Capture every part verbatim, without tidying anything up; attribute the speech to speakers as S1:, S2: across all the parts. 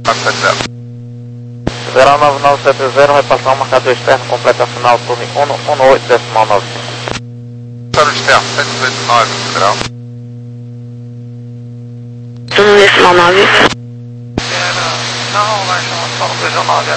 S1: zero nove nove sete zero, vai passar um marcador externo, completa final, turno um um oito decimal nove cinco.
S2: Marcador externo, sete oito nove, Federal.
S3: Turno decimal nove.
S2: Não, vai chamar só no dois um nove.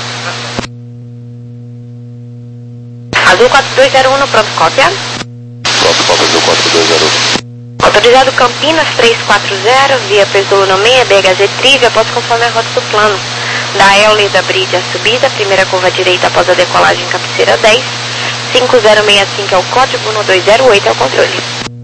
S3: Azul quatro dois zero um, pronto, cópia.
S2: Pronto, cópia Azul quatro dois zero um.
S3: Autorizado Campinas três quatro zero, via Pesouro no meio, B H Z Trivia, após conforme a rota do plano. Da Euler da Bridge a subida, primeira curva direita após a decolagem cabeceira dez, cinco zero seis cinco é o código, um dois zero oito é o controle.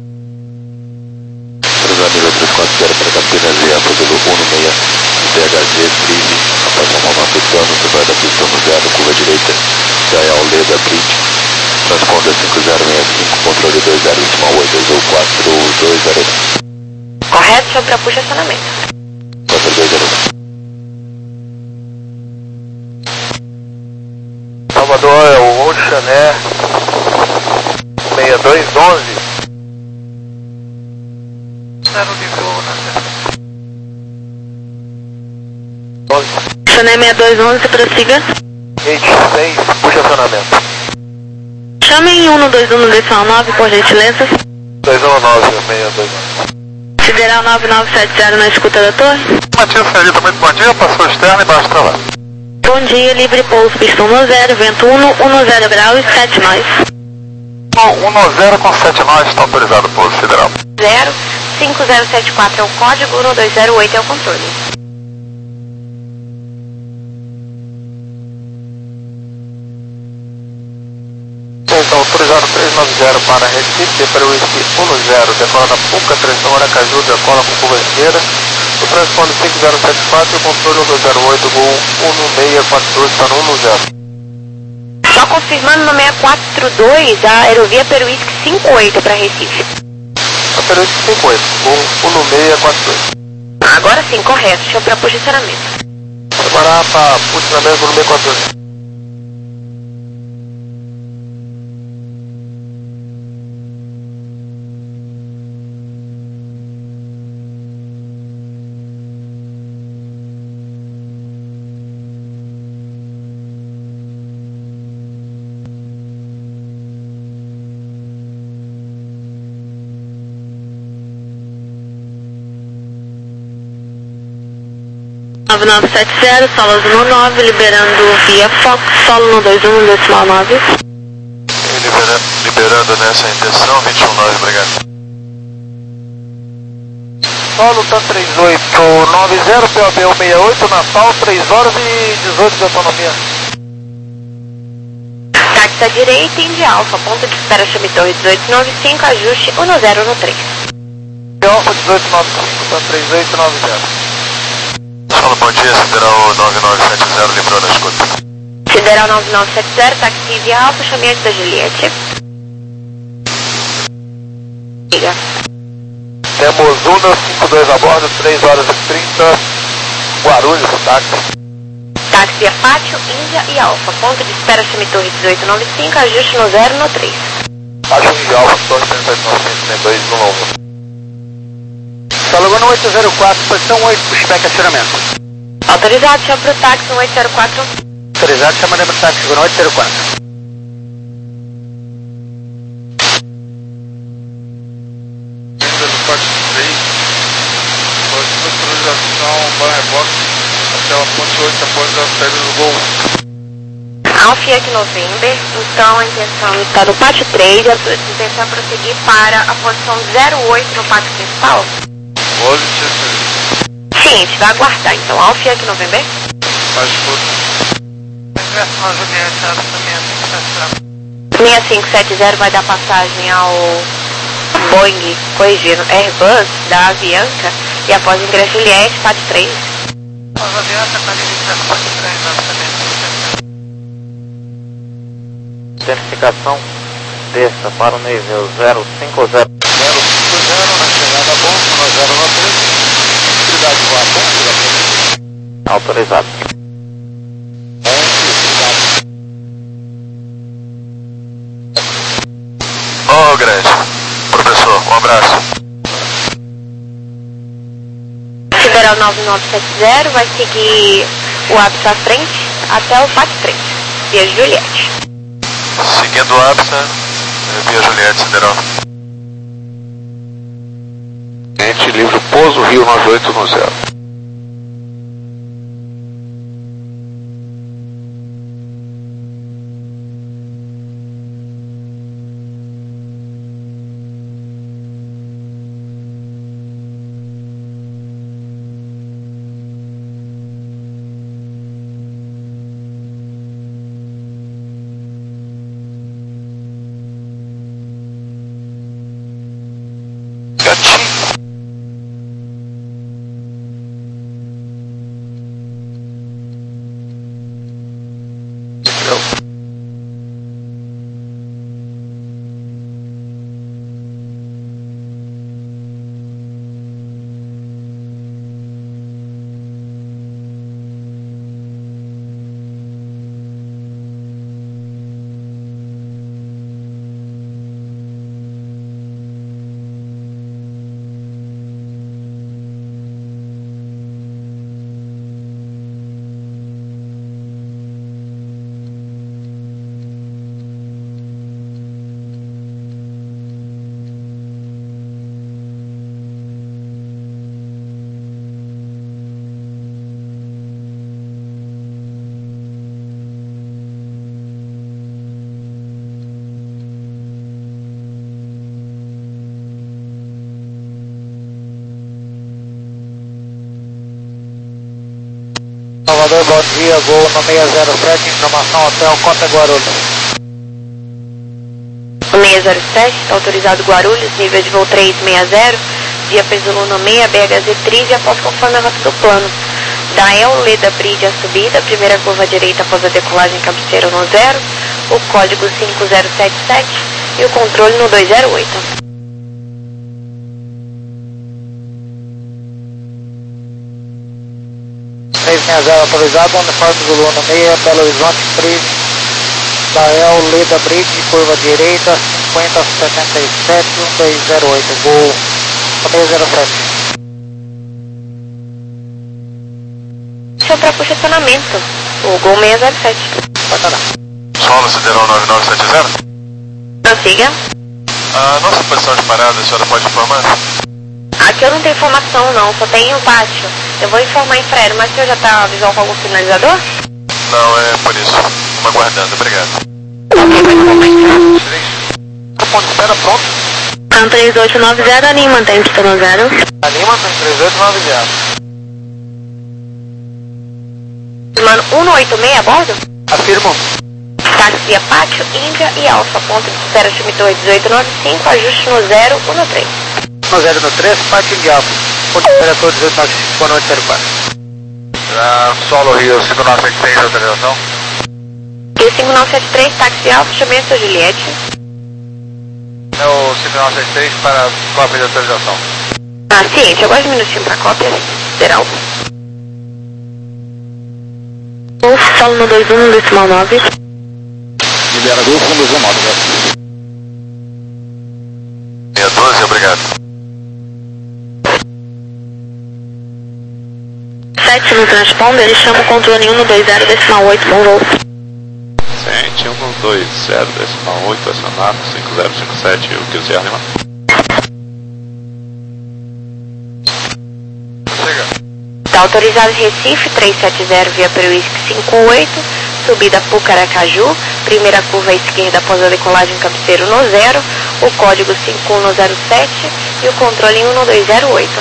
S2: Autorizado nível três quatro zero para Campinas, via Pesouro um no meio, B H Z Trivia, após uma nova do plano, subida da pista no zero, curva direita, da Euler da Bridge. Transponda cinco zero seis cinco, controle dois zero dois oito, Azul quatro dois zero um.
S3: Correto, sobre a puxa acionamento.
S2: quatro dois zero um.
S1: Salvador é o Oceané seis dois um um.
S2: Zero nível, né?
S3: Oceané seis dois um um, prossiga.
S1: Gate seis, puxa acionamento.
S3: Chamem um dois um no decimal nove, por gentileza.
S1: dois um nove seis dois um.
S3: Sideral nove nove sete zero na escuta da torre.
S2: Matias Celita, muito bom dia, passou externo e baixo pra lá.
S3: Bom dia, livre pouso, pista um zero, vento um, um zero graus, sete nós.
S2: um zero com sete nós, está autorizado pouso federal.
S3: zero, cinco zero sete quatro é o código, um dois zero oito é o controle.
S1: Então, autorizado três nove zero para Recife, para o Whisky um zero, decola na Puca, direção Aracaju, decola com curva esquerda. O transponder cinco zero sete quatro e o controle um dois zero oito, Gol um seis quatro dois, está no um zero.
S3: Só confirmando no seis quatro dois, a aerovia Peruísque cinco oito para Recife.
S1: A Peruísque cinco oito, Gol um seis quatro dois.
S3: Agora sim, correto, deixa eu para posicionamento.
S1: Preparar para posicionamento no seis quatro dois.
S3: nove nove sete zero, solo azul no nove, liberando via Fox, solo no dois um, decimal nove.
S2: Libera, liberando nessa intenção, vinte e um nove, obrigado.
S1: Solo tá três oito nove zero, P O B um seis oito, Natal, três horas e dezoito de autonomia.
S3: Táxi à direita, Indy Alfa, ponto de espera chame Torre dezoito nove cinco, ajuste um zero no três.
S1: Alfa dezoito nove cinco, tá três oito nove zero.
S2: Fala, bom dia, Sideral nove nove sete zero, lembrou na escuta.
S3: Sideral nove nove sete zero, táxi via Alfa, chame antes da Juliette. Liga.
S1: Temos Una cinco dois a bordo, três horas e trinta, Guarulhos, táxi.
S3: Táxi via Pátio, Índia e Alfa, ponto de espera chame Torre dezoito nove cinco, ajuste no zero no três.
S1: Pátio de Alfa, Torre trinta e nove cento e dois, no longo. Salugando oito zero quatro, posição oito, pushback acionamento.
S3: Autorizado, chama para o táxi no oito zero quatro.
S1: Autorizado, chama para o táxi no oito zero quatro.
S2: Autorização para reboque até a ponte oito após a saída do Gol.
S3: Alfa Yankee November, então a intenção está no pátio três, a intenção é prosseguir para a posição zero oito no pátio principal?
S2: Positivo.
S3: Sim, a gente vai aguardar, então Alfa Yankee November.
S2: Faz tudo. Inverso na Juliette,
S3: seis cinco sete zero vai dar passagem ao Boeing, corrigindo, Airbus da Avianca e após ingresso Juliette, pátio três.
S2: A Avianca está limitando o pátio três, exatamente.
S1: Identificação desça para o nível zero cinco zero.
S2: zero cinco zero na chegada a bordo, no zero nove três. Possibilidade de voar ponto,
S1: Autorizado.
S2: Ô, oh, grande. Professor, um abraço.
S3: Sideral nove nove sete zero, vai seguir o ápice à frente até o Pátio três, via Juliette.
S1: Seguindo o ápice, via Juliette, Sideral.
S2: Gente, livro Pouso Rio nove oito um zero.
S4: Salvador, bom dia, voo no seis zero sete, informação Hotel Cota Guarulhos.
S3: seis zero sete, está autorizado Guarulhos, nível de voo três seis zero, via Pesoluna seis, B H Z Trig, após conforme a rota do plano. Da El Leda Bridge a subida, primeira curva direita após a decolagem cabeceira no zero, o código cinco zero sete sete e o controle no dois zero oito.
S4: seis seis zero autorizado, uniforme Zulu no seis, Belo Horizonte, Bridge, da El Leda Bridge, curva direita, cinquenta setenta e sete, um dois zero oito, voo seis zero sete.
S3: Seu próprio estacionamento, o Gol seis zero sete.
S4: Pode dar.
S1: Solo Sideral nove nove sete zero.
S3: Prossiga.
S1: A nossa posição de parada, a senhora pode informar?
S3: Aqui eu não tenho informação não, só tem o pátio. Eu vou informar em Freire, mas o senhor já está visual com algum sinalizador?
S1: Não, é por isso. Vamos aguardando, obrigado.
S3: Ok, vou informar em Freire.
S4: A ponte de espera pronto.
S3: Can três oito nove zero, a Lima tem pista no zero.
S4: A Lima tem três oito nove zero.
S3: Mano, cento e oitenta e seis a bordo?
S4: Afirmo.
S3: Táxi Pátio, Índia e Alfa, ponto de espera Chimitor dezoito noventa e cinco, ajuste no zero um no três.
S4: No zero no três, Pátio de Alfa. Ponte de espera todo dezoito noventa e cinco, boa noite, zero quatro.
S2: Ah, Solo Rio cinco nove sete seis, autorização.
S3: E cinco nove sete três, táxi Alfa, chamei a sua Juliette.
S2: É o cinco nove sete seis para cópia de autorização.
S3: Ah, ciente, aguarde um minutinho para cópia, geral. Golf, solo no dois um, decimal nove.
S2: Libera Golf, um dois um nove,
S1: seis doze, obrigado.
S3: sete no transponder, ele chama o controle um no dois zero, decimal oito, bom voo.
S2: sete um dois zero, decimal oito, acionado, cinco zero cinco sete, o que o Zé Lima.
S3: Está autorizado Recife, três sete zero, via Peruísque cinco oito, subida Pucaracaju, primeira curva à esquerda após a decolagem cabeceiro no zero, o código cinco um no zero sete e o controle um no dois zero oito.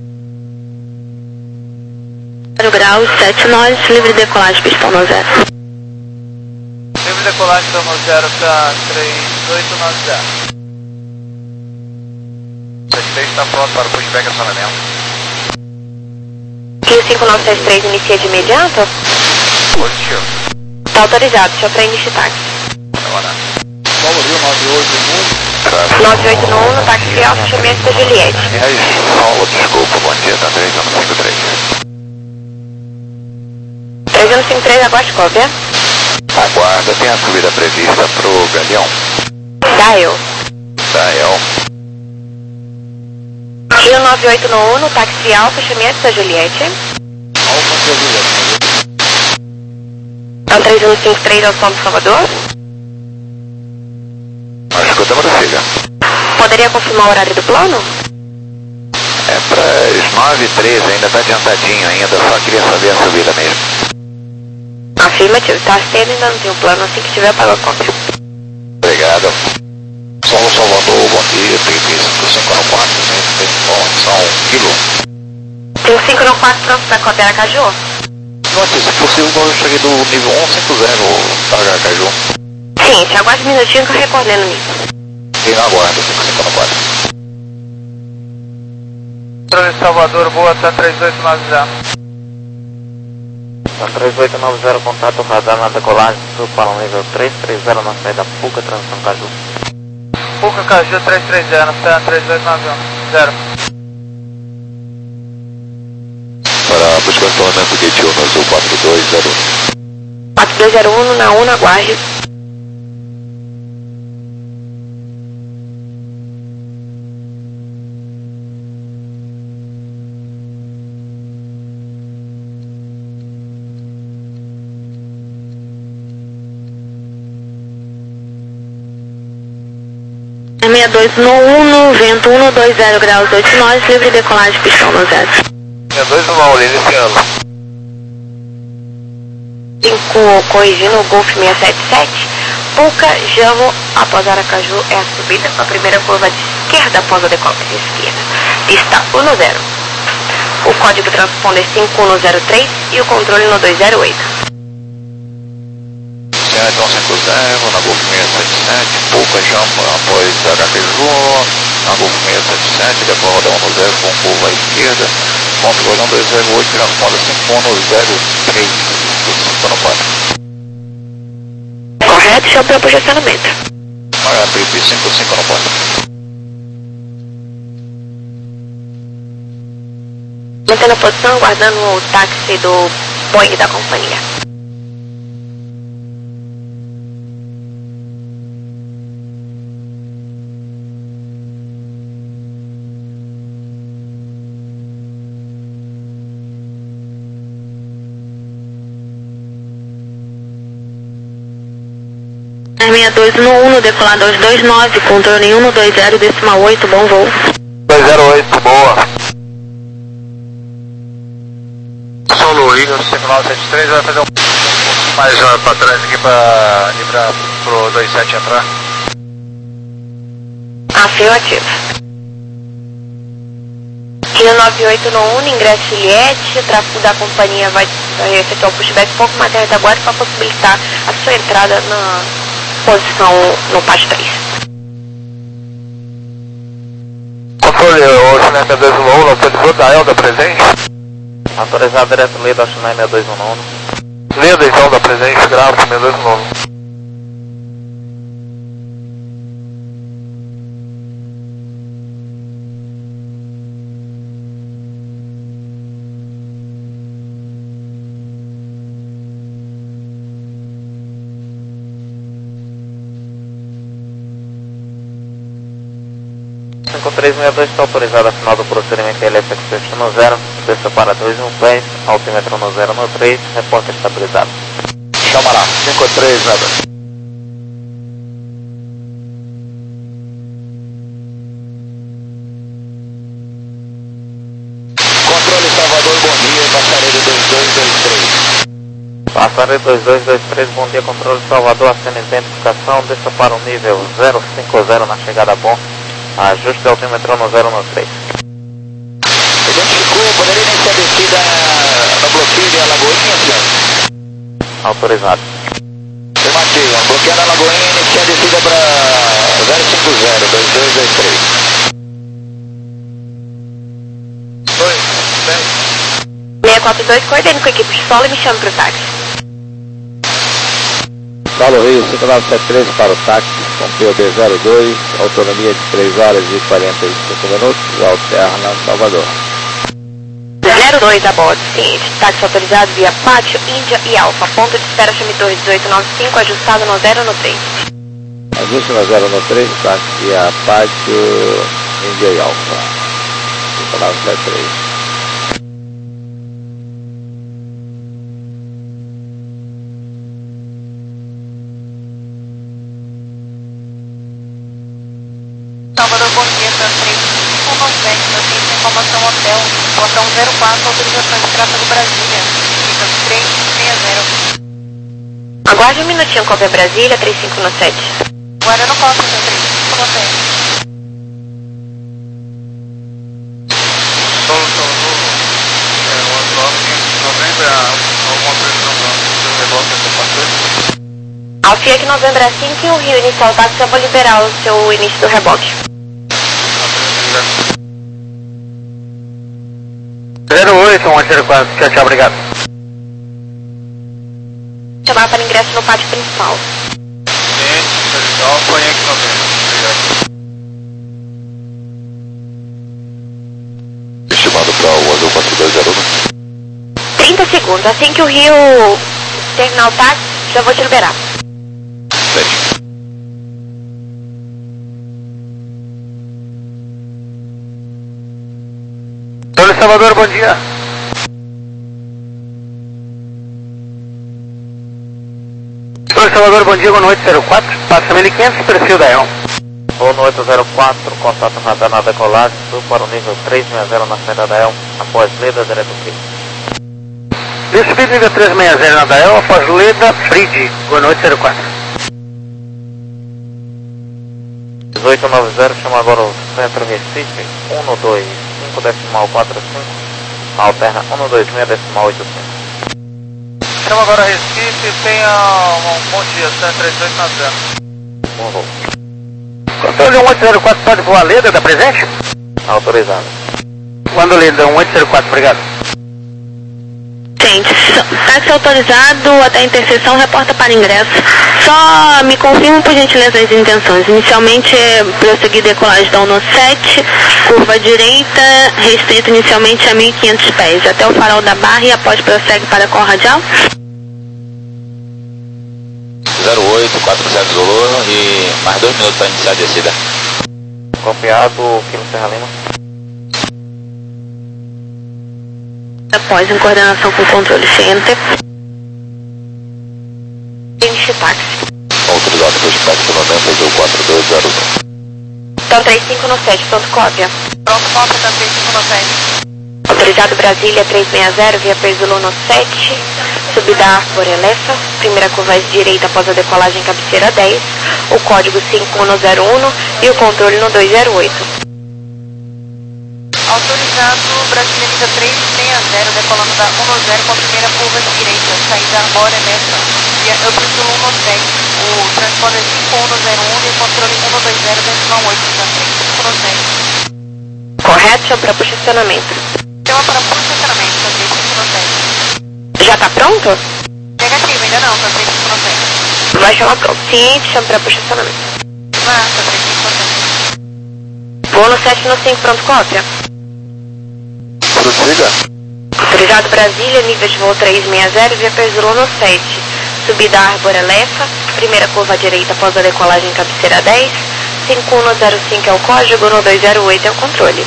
S3: zero graus, sete nós, livre decolagem, pistão no zero.
S4: Livre decolagem, então no zero para três oito nove zero.
S2: sete três está pronto para o pushback acionamento.
S3: E o cinco nove sete três inicia de imediato?
S2: Positivo.
S3: Está autorizado, deixa para iniciar táxi.
S2: Agora.
S4: Solo Rio nove oito um.
S3: nove oito um no táxi Alfa, chamei a sua Juliette.
S2: Aliás, Solo, desculpa, bom dia, tá três anos cinco três.
S3: três um cinco três, aguarde cópia.
S2: Aguarda, tem a subida prevista pro Galeão.
S3: Dial.
S2: Dial.
S3: Kilo nove oito no uno, táxi Alfa, chame antes da Juliette.
S2: Alfa Juliette.
S3: É o três um cinco três ao som do Salvador.
S2: Nós escutamos a filha.
S3: Poderia confirmar o horário do plano?
S2: É para as nove e treze, ainda está adiantadinho ainda, só queria saber a subida mesmo.
S3: Afirmativo, está cedo e ainda não tem um plano, assim que tiver eu pago a conta.
S2: Obrigado. Solo Salvador, bom dia, tem cinco cinco no quatro, tem informação quilo.
S3: Tem cinco no quatro, pronto para Cota Aracaju?
S2: Nossa, se possível, eu cheguei do nível cento e cinquenta para Aracaju.
S3: Sim, te aguarde um minutinho que eu recordando isso.
S2: Tem na guarda, cinco cinco no quatro.
S1: Controle Salvador, boa, tá três oito nove zero.
S4: Tá três oito nove zero, contato radar na decolagem, sul para o nível três três zero na saída Puca, transição Caju.
S1: Puca Caju três três zero, tá três oito nove zero.
S2: Para buscar escolamento Gate um no Azul quatro dois zero um.
S3: quatro dois zero um na um, aguarde. sessenta e dois no um, vento um dois zero graus oito nós, livre decolagem, pistão no zero.
S1: sessenta e dois no um, iniciando.
S3: cinco, corrigindo o Golf seiscentos e setenta e sete. Puca, Jamo, após Aracaju é a subida com a primeira curva de esquerda após a decolagem de esquerda. Pista um no zero. O código transponder cinco um no zero três e o controle no dois zero oito.
S2: Então cinco zero, na Golf seiscentos e setenta e sete, Puca Jamba após Aracaju, na Golf seiscentos e setenta e sete, depois roda um no zero com curva à esquerda, controle dois zero oito, transponder cinco um no zero três, cinco no quatro.
S3: Correto, chama para o posicionamento.
S2: H P P cinco cinco no quatro.
S3: Mantendo a posição, aguardando o táxi do Boeing da companhia. sessenta e dois no um, decolar dois dois nove, controle um no dois zero, decimal oito, bom voo.
S1: dois zero oito, boa. São Luís, cinco nove sete três, vai fazer um mais uh, para trás aqui para ir para pro dois sete entrar.
S3: Afirmativo. Kilo nove oito no um, ingresso Juliette, o tráfego da companhia vai, vai efetuar o pushback um pouco mais retaguarda para possibilitar a sua entrada na posição no pátio três.
S1: Controle, o China sessenta e dois no um, autorizou da Elda presente?
S4: Autorizado direto lead ao China sessenta e dois no um.
S1: Leda então da presente, grave sessenta e dois no um.
S4: cinco três seis dois está autorizado a final do procedimento L S X no zero, desça para dois um dez, altímetro no zero no três, repórter estabilizado.
S2: Chamará, cinco três nada. Controle Salvador, bom dia, passaredo dois dois dois três.
S4: Passaredo dois dois dois três, bom dia, controle Salvador, acena identificação, desça para o nível zero cinco zero na chegada bom. Ajuste de altímetro no zero no três.
S2: Identificou, poderia iniciar a descida no bloqueio de Alagoinha, senhor?
S4: Autorizado.
S2: Afirmativo, bloqueando a Alagoinha, iniciar a descida para zero cinco zero, dois dois dois três.
S3: seiscentos e quarenta e dois, coordene com a equipe de solo e me chame para o táxi.
S5: Paulo Rio, cinco nove sete três para o táxi, com P O B zero dois, autonomia de três horas e quarenta e cinco minutos, alterna Salvador.
S3: zero dois a bordo, seguinte, táxi autorizado via Pátio, Índia e Alfa, ponto de espera chame Torre dezoito noventa e cinco, ajustado no zero no três.
S5: Ajuste no zero no três, táxi a Pátio, Índia e Alfa. decolado sete três.
S3: Salvador, bom dia, três cinco nove sete, notícia, informação hotel, portão zero quatro, autorização de tráfego Brasília, fica três seis zero. Aguarde um minutinho, cópia Brasília, três cinco nove sete. Agora no cópia, três cinco nove sete.
S1: Solo Salvador, é, o atual quinhentos e noventa, alguma pressão do reboque do passeio?
S3: Alfiec Novembro cinco e o Rio Inicial Táxi, eu vou liberar o seu início do reboque.
S1: zero oito, um zero quatro, tchau, tchau, obrigado.
S3: Chamar para ingresso no pátio principal.
S1: Sim, legal, foi aqui novembro, obrigado.
S2: Estimado para o Azul quatro dois zero um.
S3: trinta segundos, assim que o Rio terminar o táxi, já vou te liberar.
S2: sete.
S1: Solo Salvador, bom dia. Solo Salvador, bom dia, boa noite, zero quatro, passa mil e quinhentos, perfil da E L.
S5: Boa noite, zero quatro, contato radar na decolagem, sul para o nível três seis zero na saída da E L, após Leda, direto Bridge.
S1: Descobri nível três seis zero na da E L, após Leda, Bridge, boa noite, zero quatro.
S5: dezoito nove zero, chama agora o centro Recife, um dois cinco decimal quatro cinco, alterna um dois seis decimal oito cinco.
S1: Chama agora Recife, tenha um bom dia, cento e trinta e oito na zero.
S5: Bom voo.
S1: Controle um oito zero quatro, pode voar Leda, dá presente?
S5: Autorizado.
S1: Quando Leda, um oito zero quatro, obrigado.
S3: Gente, táxi autorizado até a interseção, reporta para ingresso. Só me confirma por gentileza as intenções. Inicialmente é prosseguir decolagem da uno sete, curva direita, restrito inicialmente a mil e quinhentos pés, até o farol da Barra e após prossegue para com radial.
S2: zero oito, quatro sete Zulu e mais dois minutos para iniciar a descida.
S5: Copiado, Kilo Serra Lima.
S3: Após, em coordenação com o controle Center. Inicie táxi.
S2: Autorizado para o espaço pelo noventa, Azul quatro dois zero um.
S3: Então três cinco nove sete, pronto, cópia. Pronto, cópia, então três cinco nove sete. Autorizado Brasília três seis zero, via Pesulo no sete, subida Arbor Elefa, primeira curva à direita após a decolagem cabeceira dez, o código cinco um zero um e o controle no dois zero oito. Autorizado Brasília nível três seis zero, decolando da um zero com a primeira curva à direita, saída Arbor Elefa, via Pesulo no sete, o transponder cinco um zero um e o controle um dois zero decimal oito, da três cinco nove sete. Correto, chama para posicionamento. Chama para posicionamento, da três cinco nove sete. Já está pronto? Negativo, ainda não, da três cinco nove sete. Vai chamar pronto. Ciente, chama para posicionamento. Marca, três cinco nove sete. Voo no sete no cinco, pronto, cópia.
S2: Prossiga.
S3: Autorizado Brasília, nível de voo três seis zero, via Pesulo no sete. Subida Arbor Elefa, primeira curva à direita após a decolagem cabeceira dez, cinco um zero cinco é o código, no dois zero oito é o controle.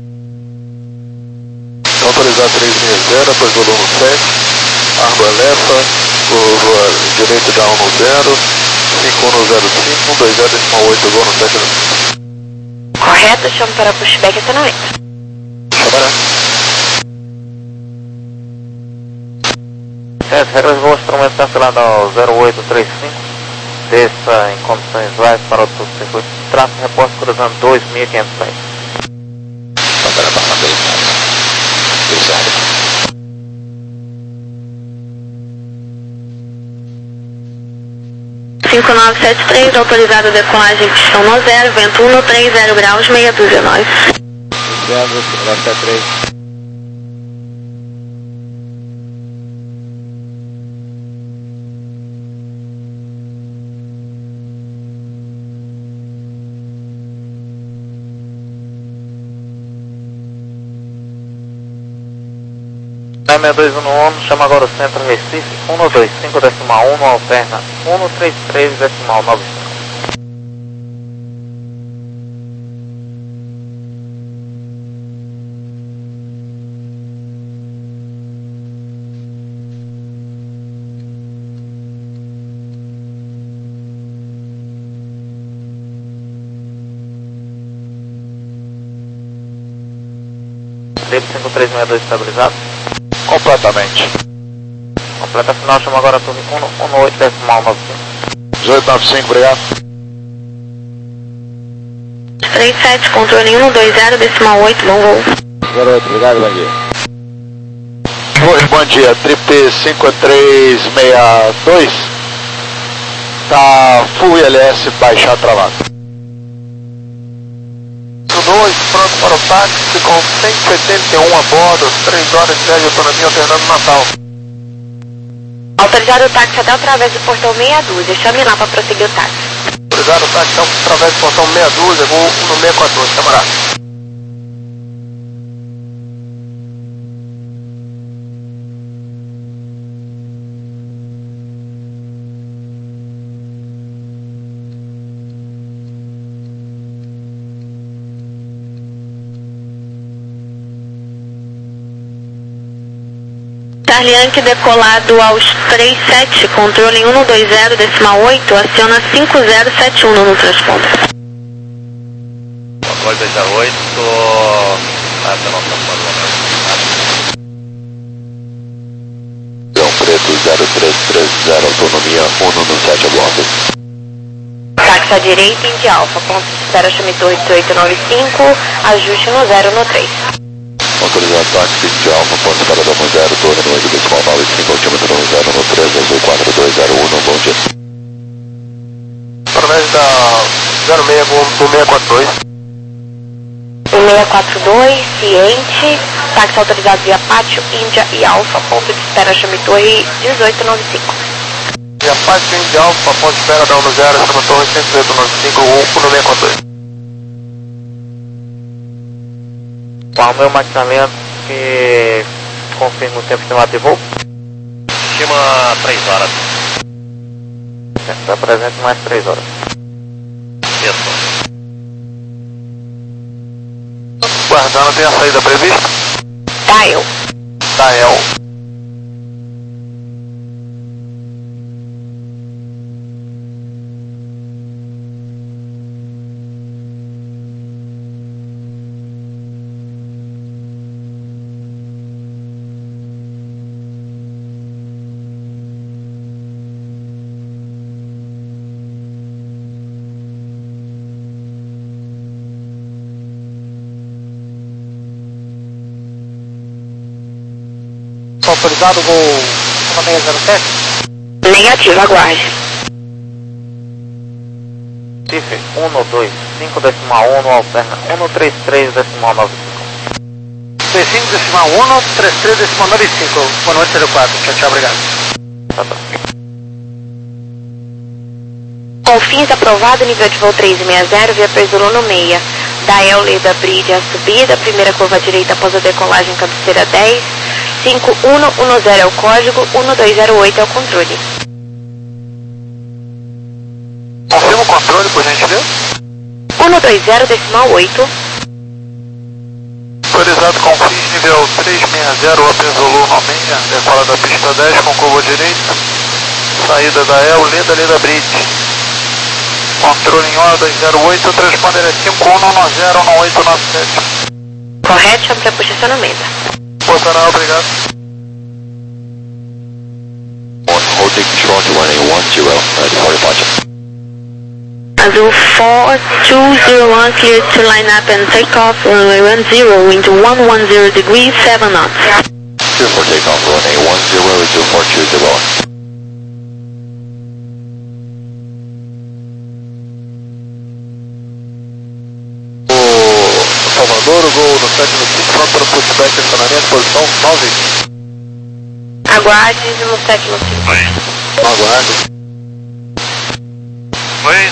S2: Autorizado três seis zero, após volume sete, Arbor Elefa, curva direita da um zero, cinco um zero cinco, dois zero decimal oito, gol no sete.
S3: Correto, chamo para pushback e acionamento.
S2: Chamará.
S5: As regras voo instrumento cancelado ao zero oito três cinco, desça em condições viáveis para o circuito de tráfego, reposto cruzando dois mil e quinhentos pés.
S2: Pantera Barra dois seis zero.
S3: cinco nove sete três, autorizado a decolagem pistão no zero, vento um no três zero graus, meia dúzia nove.
S5: Obrigado, nove três. seis dois um um, chama agora o centro Recife, um dois cinco decimal um, alterna um três três decimal nove cinco. trip cinco três seis dois estabilizado?
S2: Completamente.
S5: Completa final, chama agora a torre um um oito decimal nove cinco.
S2: dezoito nove cinco, obrigado.
S3: três sete, controle um dois zero decimal oito, bom voo.
S2: zero oito, obrigado, bom dia. Oi, bom dia, Trip cinco três seis dois. Tá full I L S, baixar travado.
S1: dois, pronto para o táxi, com cento e setenta e um a bordo, três horas e dez de autonomia alternando Natal.
S3: Autorizado o táxi até através do portão meia dúzia, chame lá para prosseguir o táxi.
S1: Autorizado o táxi então, através do portão meia dúzia, voo um seis quatro dois, camarada.
S3: Charlie Yankee decolado aos três sete, controle um dois zero decimal oito, aciona cinco zero sete um no transponder.
S2: Controle dois zero oito, aciona João Preto zero três três zero, autonomia um no sete a bordo.
S3: Táxi à direita, Indy Alpha, ponto de espera chame torre dezoito nove cinco, ajuste no zero no três.
S2: Autorizado táxi de Alfa, ponto de parada no zero, torre no oito decimal nove cinco, altímetro no zero no três, azul quatro dois zero um, bom dia.
S1: Através da zero seis, voo do seis quatro dois.
S3: seis quatro dois, ciente, táxi autorizado via Pátio, Índia e Alfa, ponto de espera chame torre dezoito nove cinco.
S1: E a parte de Alfa, ponto de espera da um zero, chama torre cento e dezoito nove cinco, um seis quatro dois.
S5: Qual o meu maquisamento que confirma o tempo estimado de voo?
S2: Estima três horas.
S5: Está presente mais três horas.
S2: Isso.
S1: Guardando, tem a saída prevista?
S3: Dial.
S1: Dial.
S4: Autorizado voo seis zero sete?
S3: Negativo, aguarde.
S5: C I F um dois cinco decimal um, alterna um três três decimal nove cinco.
S4: três cinco decimal um, três três decimal nove cinco. Boa noite, zero quatro. Tchau, tchau, obrigado.
S5: Tá bom.
S3: Confins aprovado, nível de voo três seis zero, via Perzolano seis. Da Euleda Bridge a subida, primeira curva à direita após a decolagem, cabeceira dez. cinco um um zero é o código, um dois zero oito é o controle.
S1: Confirma o controle, por gentileza.
S3: um dois zero decimal oito.
S1: Autorizado com F I S nível três seis zero, Apenzolu no seis, decola da pista dez com curva direita. Saída da El, Leda, Leda Bridge. Controle em um dois zero oito, transponder é cinco um um zero um oito nove sete.
S3: Correto, chame para posicionamento.
S1: Posicional, obrigado.
S2: Holding control to one eight one zero, ready for departure.
S3: Azul four two zero one, clear to line up and take off, runway one zero into one one zero degrees, seven knots.
S2: Clear for takeoff, runway one zero into four two zero.
S1: Salvador, o gol no sete no cinco, pronto para o pushback, estacionamento, posição nove.
S3: Aguarde no sete no cinco.
S1: Aguardo.
S2: Oi.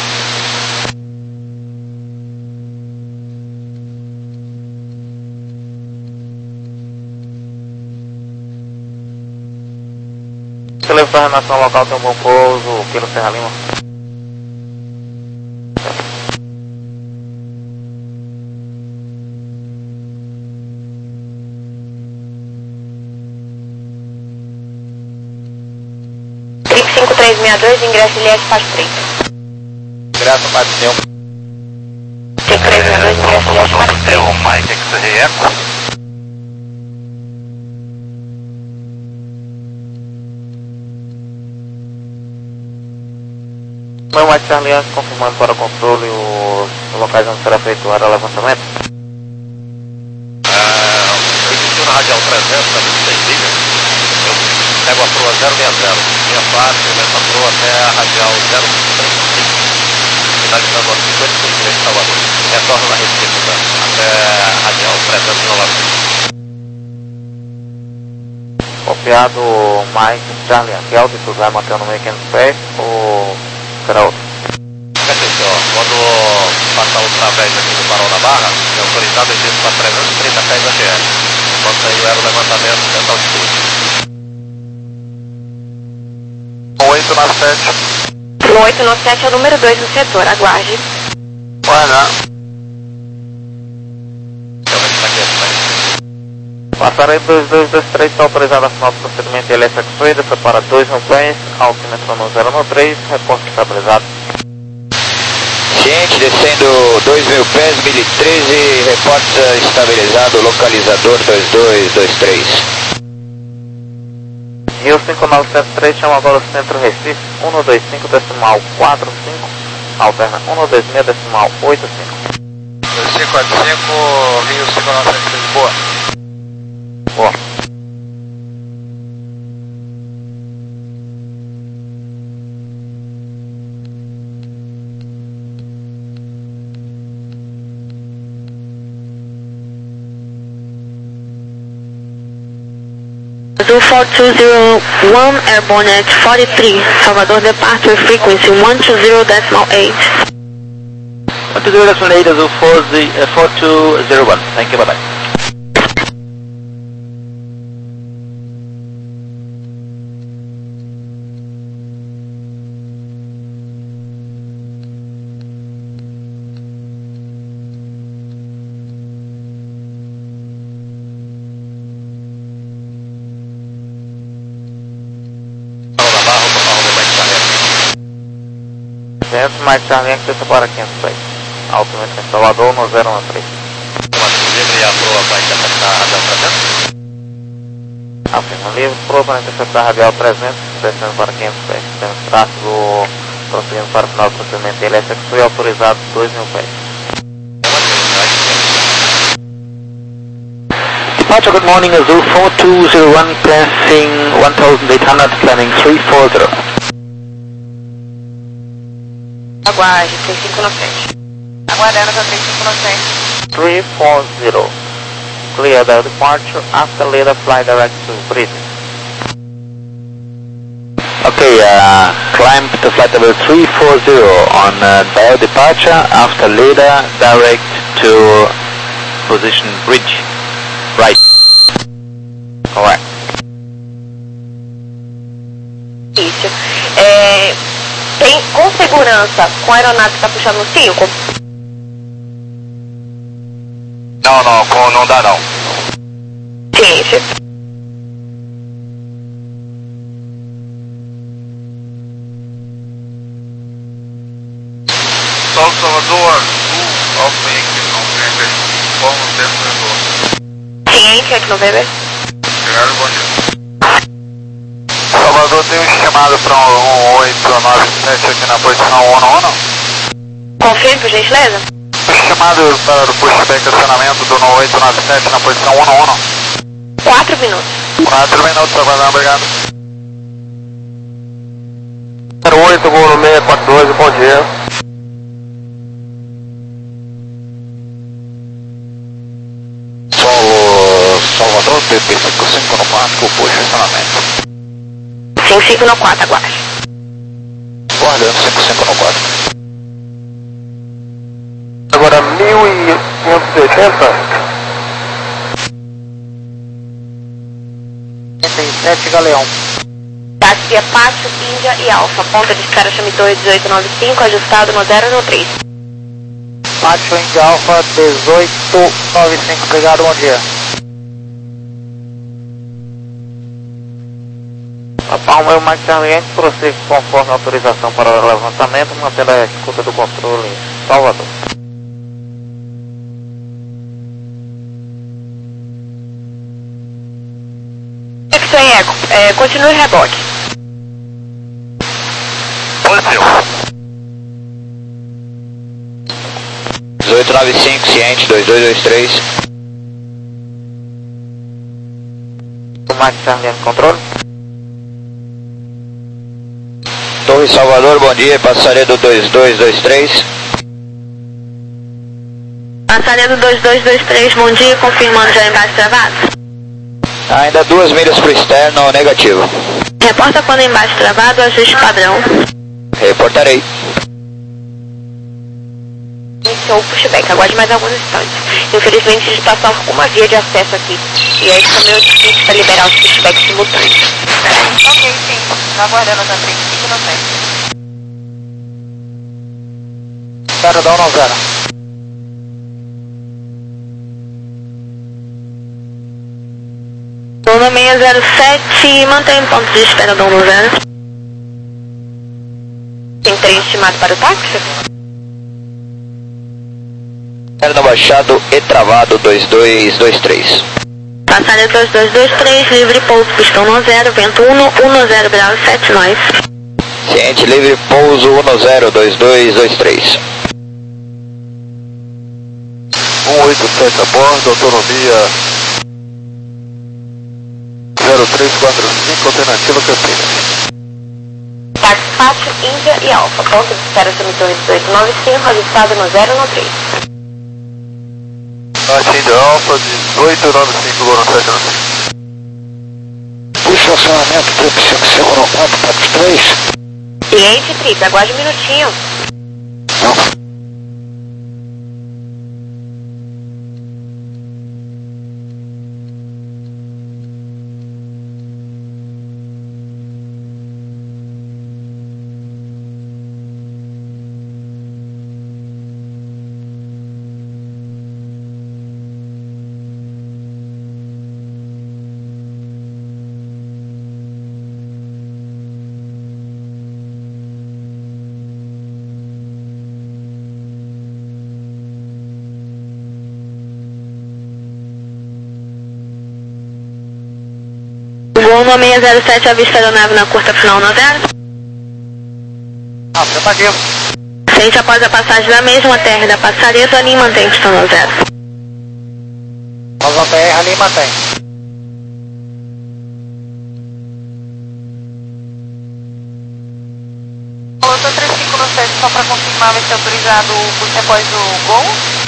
S5: Se leva para a nação local, tem um bom pouso, Kilo Serra Lima.
S3: cinco três seis dois, ingresso L S Passo três.
S2: Ingresso para o
S3: cinco três seis dois, ingresso L S Passo três.
S2: Mike X R Eco.
S5: Meu Mike Charlie Yankee confirmando para o controle os locais onde será feito o levantamento.
S2: Ah, eu inicio na radial trezentos, na vinte e seis milhas. Eu pego a proa zero seis zero. Minha parte, nessa proa até a radial zero cinco três cinco. Finalizando a cinquenta e seis milhas de Salvador. Retorno na recíproca até a radial trezentos novamente.
S5: Copiado Mike Charlie Yankee. Altitude vai manter no mil e quinhentos pés ou será outro?
S2: Atenção, quando passar o través aqui do Barão da Barra, é autorizado a descer para trezentos e trinta pés a G L. Enquanto aí era o levantamento dessa altitude.
S1: oito nove sete.
S3: oito nove sete é o número dois no setor, aguarde.
S1: Olha.
S2: Realmente está aqui essa.
S5: Passarei dois dois dois três, está autorizado a final do procedimento L S X-Ray, desça para dois mil pés, altímetro no zero nove três, reporte estabilizado.
S6: Ciente, descendo dois mil pés, mil e treze, reporte estabilizado, localizador dois dois dois três.
S5: Rio cinco nove sete três, chama agora o centro Recife, cento e vinte e cinco decimal quatro cinco, alterna cento e vinte e seis decimal oito cinco.
S1: dois cinco quatro cinco, Rio cinco nove sete três, boa.
S5: Boa.
S3: Azul four two zero one, airborne at forty-three, Salvador departure frequency one two zero decimal eight.
S6: one two zero decimal eight, Azul four two zero one. Thank you, bye bye.
S5: Mike Charlie Yankee, desça para quinhentos pés, altímetro em Salvador no zero nove três.
S2: Livre, a proa vai interceptar a radial trezentos.
S5: Afirma livre, proa para interceptar a radial trezentos, descendo para quinhentos pés. Temos tráfego prosseguindo para o final do procedimento L S X-Ray, autorizado dois mil pés.
S6: Departure, good morning, Azul four two zero one, passing eighteen hundred, planning three four zero.
S3: Aguarde, três cinco nove sete. Aguardando para três cinco nove sete.
S5: three four zero. Clear the departure after later fly direct to bridge.
S6: Okay, uh, climb to flight level three four zero on uh, dial departure after later direct to position bridge. Right.
S5: Correct.
S3: Isso. É, tem com segurança, com a aeronave está puxando no cinco?
S2: Não, não, com, não dá não.
S3: Ciência.
S1: Sol Salvador, Sul, Alfa Yankee, November, informa o tempo do
S3: Ciência aqui no bebê.
S1: Obrigado, bom dia. Salvador tem um estimado para um oito nove sete aqui na posição um um.
S3: Confirme, por gentileza.
S1: Estimado para o pushback estacionamento do oito nove sete na posição um um.
S3: Quatro minutos.
S1: quatro minutos, aguardando, obrigado.
S2: zero oito, voo no seis quatro dois, bom dia.
S6: Solo Salvador, P P cinco cinco no quatro, puxa estacionamento.
S3: cinco cinco no quatro, aguarde.
S6: Guardando cinco cinco no quatro.
S2: Agora mil quinhentos e oitenta.
S4: oitenta e sete, Galeão.
S3: Táxi Apache, Índia e Alfa. Ponta de espera Chamitou dezoito nove cinco, ajustado no zero nove três.
S4: Pátio Índia Alfa, dezoito nove cinco, obrigado, bom dia.
S5: Papai, o meu Mike Charlie Yankee prossegue conforme a autorização para o levantamento, mantendo a escuta do controle em Salvador.
S3: X-Ray Eco, é, continue reboque.
S2: Positivo.
S6: oito nove cinco, ciente, dois dois dois três.
S5: Mike Charlie, controle.
S6: Torre Salvador, bom dia, passaria do dois dois dois três.
S3: Passaria do dois dois dois três, bom dia, confirmando já embaixo travado.
S6: Ainda duas milhas para o externo, negativo.
S3: Reporta quando embaixo travado, ajuste padrão.
S6: Reportarei.
S3: Iniciou o pushback, aguarde mais alguns instantes. Infelizmente a gente está só com uma via de acesso aqui. E aí fica meio difícil para liberar os pushbacks simultâneos.
S7: Ok, sim. Estou aguardando também. Fique no tempo.
S4: Zero, down, zero.
S3: Luna seis zero sete, mantém ponto de espera do Luna zero. Tem trem estimado para o táxi?
S6: Externo baixado e travado, dois dois dois três.
S3: Passaria dois dois dois três, livre pouso, pistão no zero, vento um, um zero grau sete, nós.
S6: Ciente, livre pouso um zero dois dois dois três.
S1: um oito sete a bordo, autonomia zero três quatro cinco, alternativa Campinas.
S3: Táxi Pátio, Índia e Alfa, ponto de espera Cemitério dezoito nove cinco, avistado no zero no três.
S1: Táxi Índia Alfa, dezoito nove cinco, Goro sete nove cinco.
S4: Puxa acionamento, trip cinco cinco no ponto, Táxi três.
S3: Ciente, Trip, aguarde um minutinho.
S4: Não.
S3: Gol no seis zero sete, avista da nave na curta final no zero.
S4: Afirmativo.
S3: Sente após a passagem da mesma terra da passaria, ali mantém pistão no zero.
S4: Nós T R ali mantém.
S7: Voltou três cinco no sete só para confirmar ver se é autorizado o push após o gol.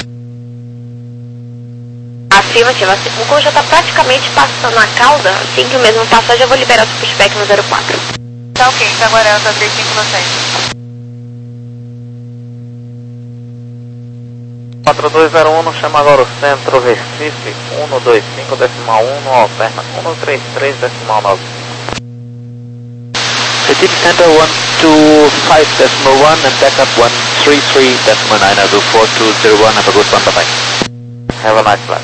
S3: Afirmativa, o gol já está praticamente passando a cauda, assim que o mesmo passar já vou liberar o pushback no zero quatro.
S7: Tá ok, tá aguardando a três cinco no sete.
S5: quatro dois zero um, chama agora o centro Recife, um dois cinco decimal um, alterna um três três decimal nove.
S6: Recife Center one two five decimal one and backup one three three decimal nine, I'll do four two zero one, have a good one, bye bye.
S5: Have a nice flight.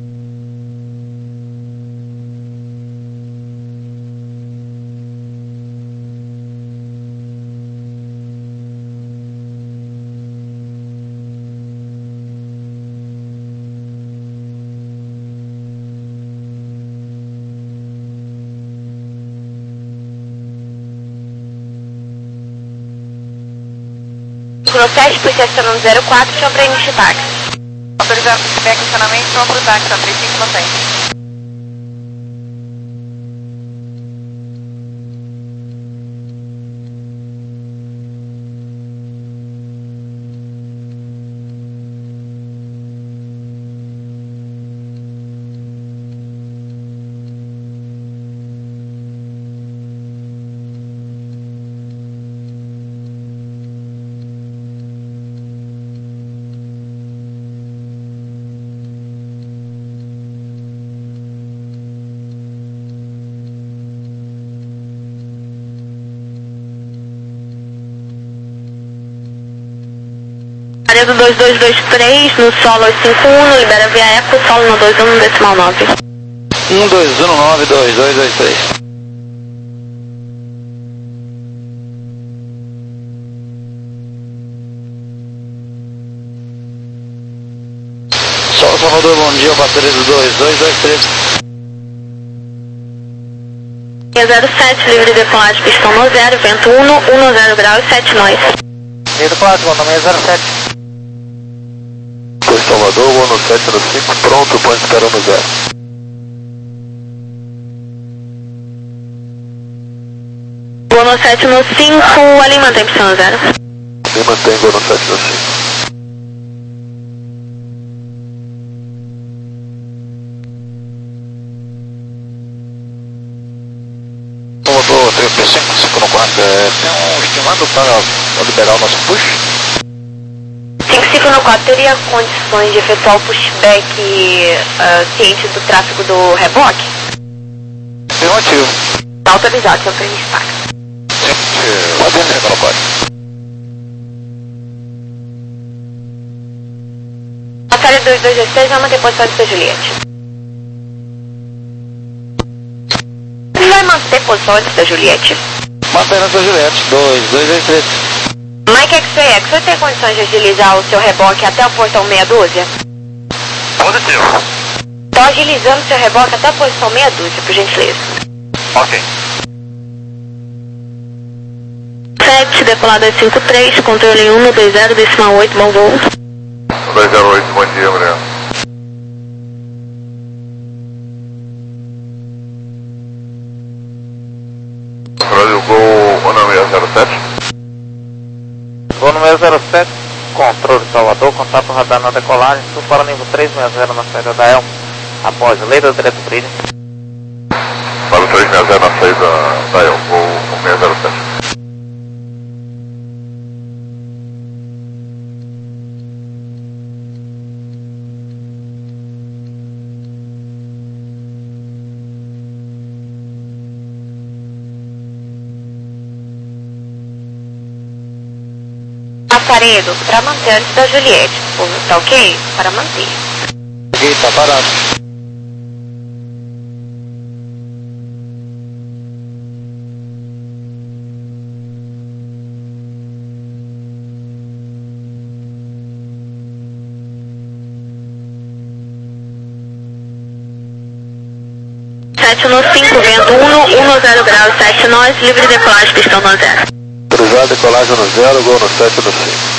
S3: No sete, puxa estacionando zero quatro, chama para início de táxi.
S7: Autorizar o pushback acionamento, chama para o táxi, tá três cinco no sete.
S3: Área do dois dois dois três, no solo cinco um, libera via eco, solo no dois um decimal nove.
S6: um dois um nove dois dois dois três. Sol Salvador, bom dia, passaria do dois dois dois três.
S3: zero sete, livre decolagem, pistão no zero, vento um, um zero grau e sete nós.
S4: Livre decolagem, no seis zero sete.
S2: Salvador, voo no sete no cinco, pronto, ponte espera no zero.
S3: Voo no sete no cinco, ali mantém pista no zero.
S2: Ali mantém voo no sete no cinco.
S4: Salvador, trinta e cinco, cinco no quatro, é, tem um estimado para liberar o nosso push?
S3: cinco cinco no quatro teria condições de efetuar o pushback uh, ciente do tráfego do reboque?
S4: Afirmativo.
S3: Está autorizado, seu permisso para.
S4: Gente, pode ir cinco no quatro.
S3: Batalha dois dois seis, vai manter posição de Juliette. Vai manter posição antes da Juliette?
S4: Mantendo a Juliette, dois dois três.
S3: Mike X-Ray, você tem condições de agilizar o seu reboque até o portão meia dúzia?
S1: Positivo.
S3: Estou agilizando o seu reboque até a posição meia dúzia, por gentileza.
S1: Ok.
S3: sete, decolar dois cinco três, controle um no dois zero, decimal oito, bom voo.
S2: dois zero oito, bom dia, obrigado. Brasil, Gol um seis zero sete.
S5: Voo número zero sete, controle Salvador, contato radar na decolagem, sul para nível trezentos e sessenta na saída da Elm, após Leda direto brilho.
S2: Para o trezentos e sessenta na saída da Elm, Gol um seis zero sete.
S3: Passaredo, para manter antes da Juliette. Tá ok? Para manter.
S4: Ok, tá parado.
S3: sete no cinco, vento um, um zero graus, sete nós, livre de decolagem, pistão no zero.
S2: Autorizado, decolagem no zero, Gol no sete no cinco.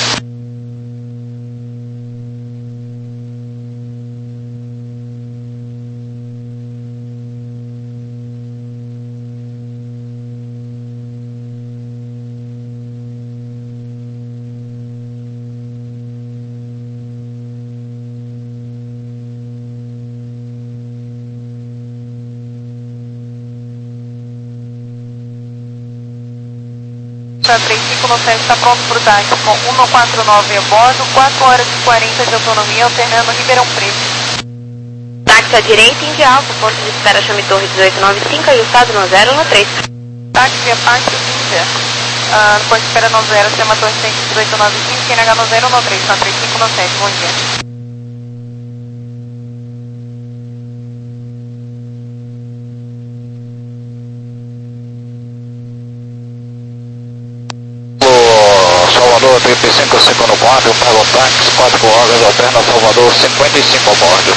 S7: três cinco no sete está pronto para o táxi com cento e quarenta e nove a bordo, quatro horas e quarenta de autonomia, alternando Ribeirão Preto.
S3: Táxi à direita, Índia Alfa, ponto de espera chame Torre dezoito noventa e cinco, ajustado no zero no três.
S7: Táxi a parte Índia, uh, no ponto de espera no zero, chama Torre dezoito noventa e cinco, N H no zero no três, está três cinco no sete, bom dia.
S4: Salvador, trinta e cinco, cinco no quatro, pega o táxi, quatro horas, alterna Salvador, cinquenta e cinco a bordo.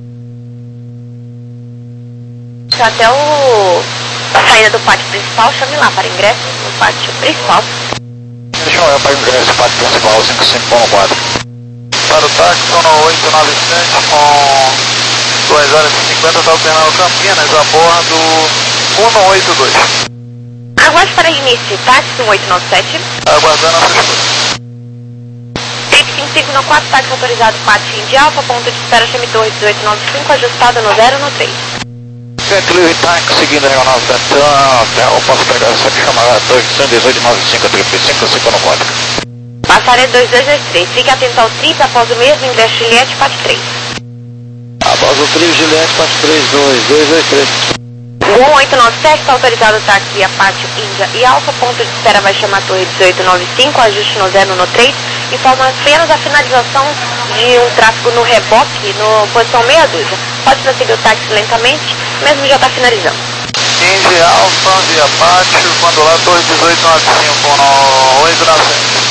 S3: Até o... a saída do pátio principal, chame lá para ingresso no pátio principal.
S4: Deixa eu olhar para ingresso, pátio principal, cinco cinco no quatro.
S1: Para o táxi, sono oito nove sete, com duas horas e cinquenta, está alternando Campinas, a bordo cento e oitenta e dois.
S3: Aguarde para início, táxi um oito nove sete.
S1: Aguardando a sua escuta.
S3: cinco cinco no quatro, táxi autorizado, pátio Índia Alfa, ponto de espera chame Torre dezoito noventa e cinco, ajustado no zero no três.
S4: Sete livre táxi, seguindo a aeronave da TAM, eu posso pegar essa chamada Torre dezoito noventa e cinco, trinta e cinco, cinco no quatro.
S3: Passaredo dois dois dois três, fique atento ao trip após o mesmo ingresso Juliette, pátio três.
S4: Após o trio Juliette, pátio três, dois, dois, dois, três.
S3: Gol um oito nove sete, está autorizado o táxi via pátio Índia e Alfa, ponto de espera vai chamar Torre dezoito noventa e cinco, ajuste no zero no três, informa apenas a finalização de um tráfego no reboque, no posição meia dúzia. Pode prosseguir o táxi lentamente, mesmo já está finalizando.
S1: Índia Alfa, via pátio, quando lá, Torre dezoito noventa e cinco, no oito nove sete.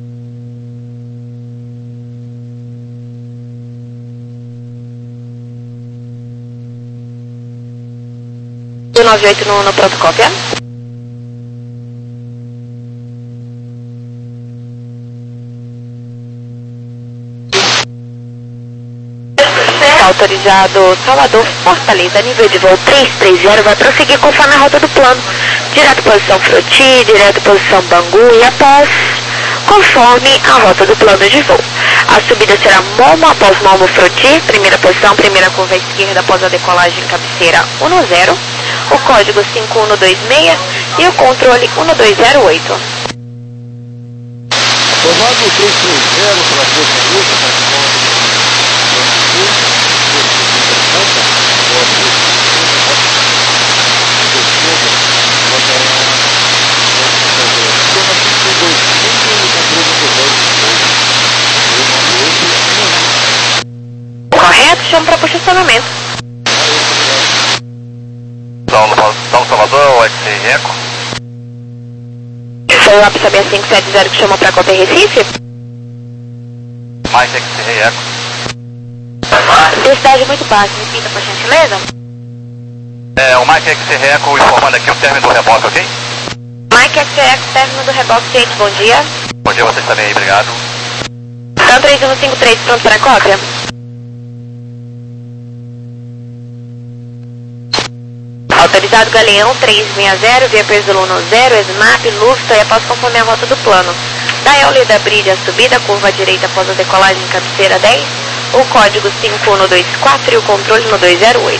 S3: nove oito no, no pronto cópia. autorizado Salvador, Fortaleza, nível de voo três três zero, vai prosseguir conforme a rota do plano. Direto posição Froti, direto posição Bangu e após, conforme a rota do plano de voo. A subida será Momo após Momo Froti, primeira posição, primeira curva à esquerda após a decolagem cabeceira um zero, o código cinco um dois seis e o controle um dois zero oito.
S2: Pousado três três zero para a Força Russa, na escola
S3: Correto, chama para posicionamento.
S1: São Salvador, X C Eco.
S3: Foi o A P S A cinco sete zero que chamou para Copa Recife?
S1: Mike X C Eco.
S3: Densidade muito baixa, repita por gentileza.
S1: É, o Mike X C Eco informando aqui o término do reboque, ok?
S3: Mike X C Eco, término do reboque, gente, bom dia.
S1: Bom dia, vocês também aí, obrigado.
S3: Então três um cinco três, pronto para a cópia? Autorizado Galeão três seis zero, via Perzolo um zero, Snap, Lufta e após conforme a rota do plano. Da Eolida Bridge a subida, curva à direita após a decolagem cabeceira dez, o código cinco um dois quatro e o controle no dois zero oito.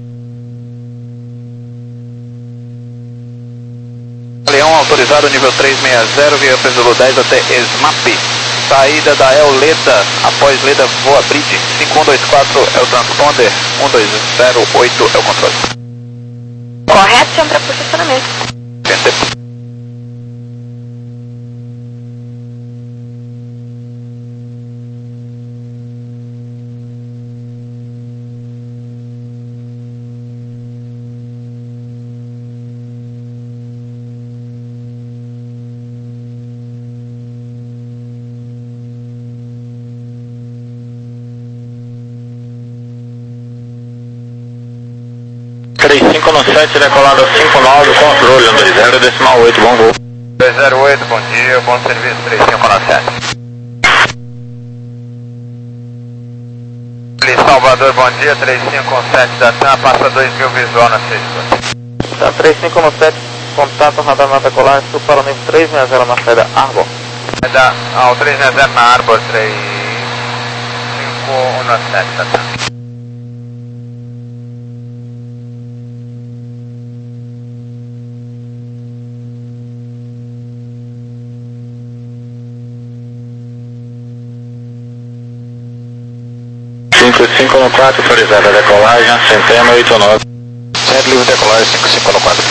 S6: Galeão autorizado nível três seis zero, via Perzolo dez até Snap. Saída da Eoleda, após Leda voa Bridge, cinco um dois quatro é o transponder, um dois zero oito é o controle.
S3: Correto, chama para posicionamento.
S6: Tempo. três cinco sete, decolado cinco nove, controle um dois zero, decimal oito, bom voo.
S1: dois zero oito, bom dia, bom serviço, três cinco sete. Salvador, bom dia, três cinco sete da TAM, passa dois mil visual na sexta.
S5: Tá, três cinco sete, contato radar na decolagem, sul para o nível três seis zero na saída Arbor.
S1: É da, ao três seis zero na Arbor, três cinco sete da TAM.
S6: cinco cinco quatro, autorizada a decolagem, Centena oito nove. Sete livre decolagem cinco cinco quatro.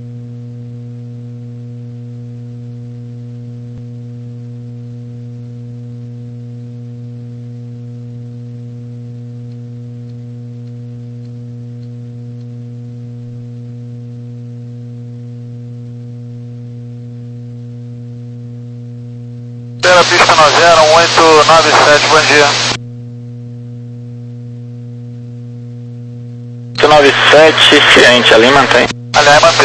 S1: Pela pista nove zero um oito nove sete, bom dia.
S6: oito nove sete, ciente, ali mantém.
S1: Aliás, manter.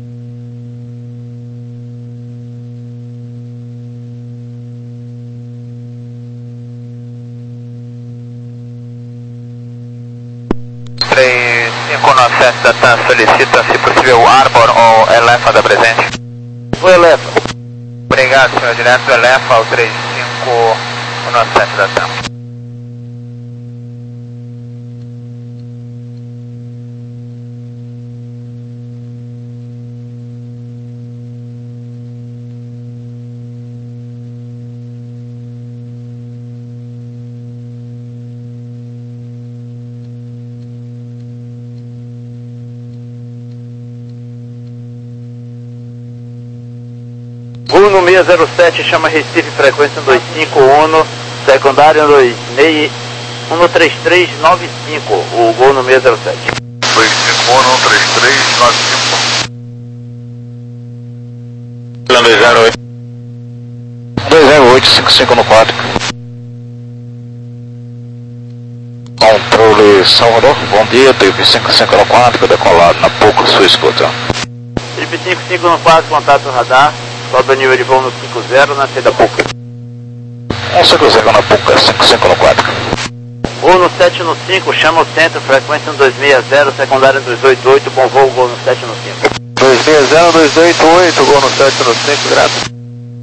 S1: três cinco sete da TAM solicita, se possível, Arbor ou Elefa da presente.
S5: O Elefa.
S1: Obrigado, senhor. Direto do Elefa ao três cinco sete da TAM.
S5: Uno seis zero sete, chama Recife, frequência um dois cinco um, secundário um dois seis, um três três nove cinco, o gol no seis zero sete.
S1: dois cinco um, um três três nove cinco.
S6: dois zero oito. dois zero oito, cinco cinco quatro. Controle Salvador, bom dia, Trip cinco cinco quatro, decolado na Pouco, sua escuta.
S5: Trip cinco cinco quatro, contato radar. Sobe o nível de voo no cinco zero na saída Pouca.
S6: um cinco zero na Pouca, cinco cinco quatro.
S5: Voo no sete no cinco, chama o centro, frequência um dois seis zero, secundária dois oito oito, bom voo, gol no sete no cinco.
S1: dois seis zero, dois oito oito, gol no sete no cinco, graças.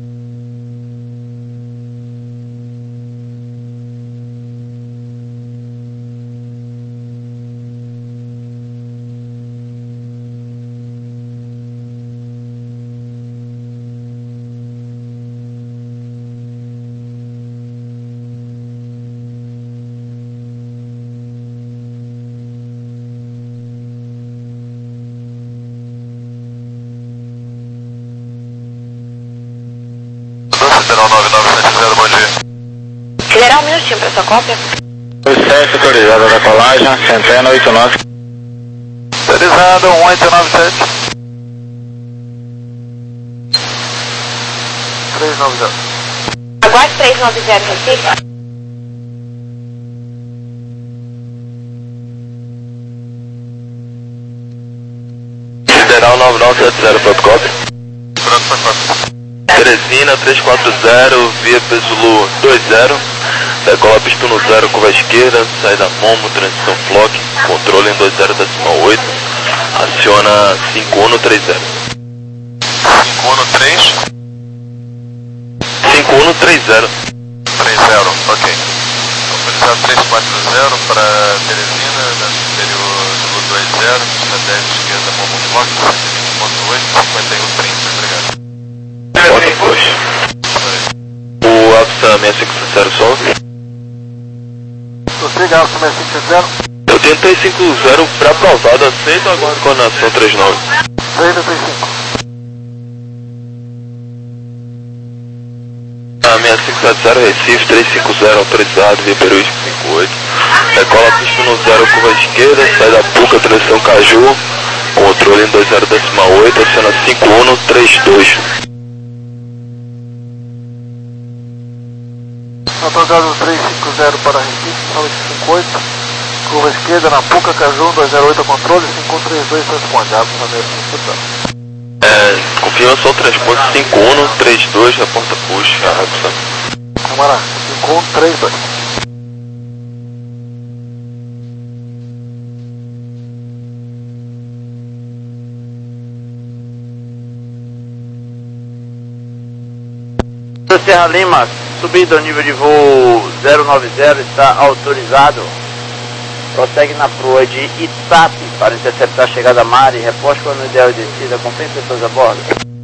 S2: Federal nove nove sete zero, bom dia.
S3: Federal, um minutinho para sua cópia.
S1: Sete autorizada da colagem, Centena oito nove. Autorizado um oito nove sete. três nove zero.
S3: Aguarde três nove zero, Recife.
S2: Federal nove nove sete zero, pronto, cópia. Pronto, pronto, cópia. Teresina três quatro zero, via Pesulo dois zero, decola pista no zero, curva esquerda, saída Momo, transição Flock, controle em dois zero decimal oito, aciona cinco um três zero. cinco um três? cinco um três zero. três zero, ok. Autorizado três quatro zero para Teresina, da superior Zulu dois zero, pista dez esquerda Momo Flock, cento e vinte ponto oito, cinquenta e um trinta, obrigado. Bota push. O Alpha seis cinco zero solve.
S1: Prossiga, Alpha seis cinco zero.
S2: Eu tentei cinco zero para pausada, aceito agora com a nação três nove.
S1: três três cinco.
S2: A seis cinco sete zero, Recife três cinco zero, autorizado, via Peruísco cinco oito. Decola pista no zero, curva esquerda, sai da Puca, transição Caju. Controle em dois zero decimal oito, aciona cinco um três dois.
S1: Autorizado três cinco zero para Recife, sala de cinco oito. Curva esquerda na Puca, Caju, dois zero oito, controle, cinco um três dois, responde. Alpha seis cinco zero.
S2: É, confirmação transporte cinco um três dois, reporta push, Alpha.
S1: Câmara, cinco um três dois.
S5: Serra Lima, subida ao nível de voo zero nove zero, está autorizado. Prossegue na proa de Itape para interceptar a chegada a Mari. Reposte quando ideal de descida. Acompanhe pessoas a bordo.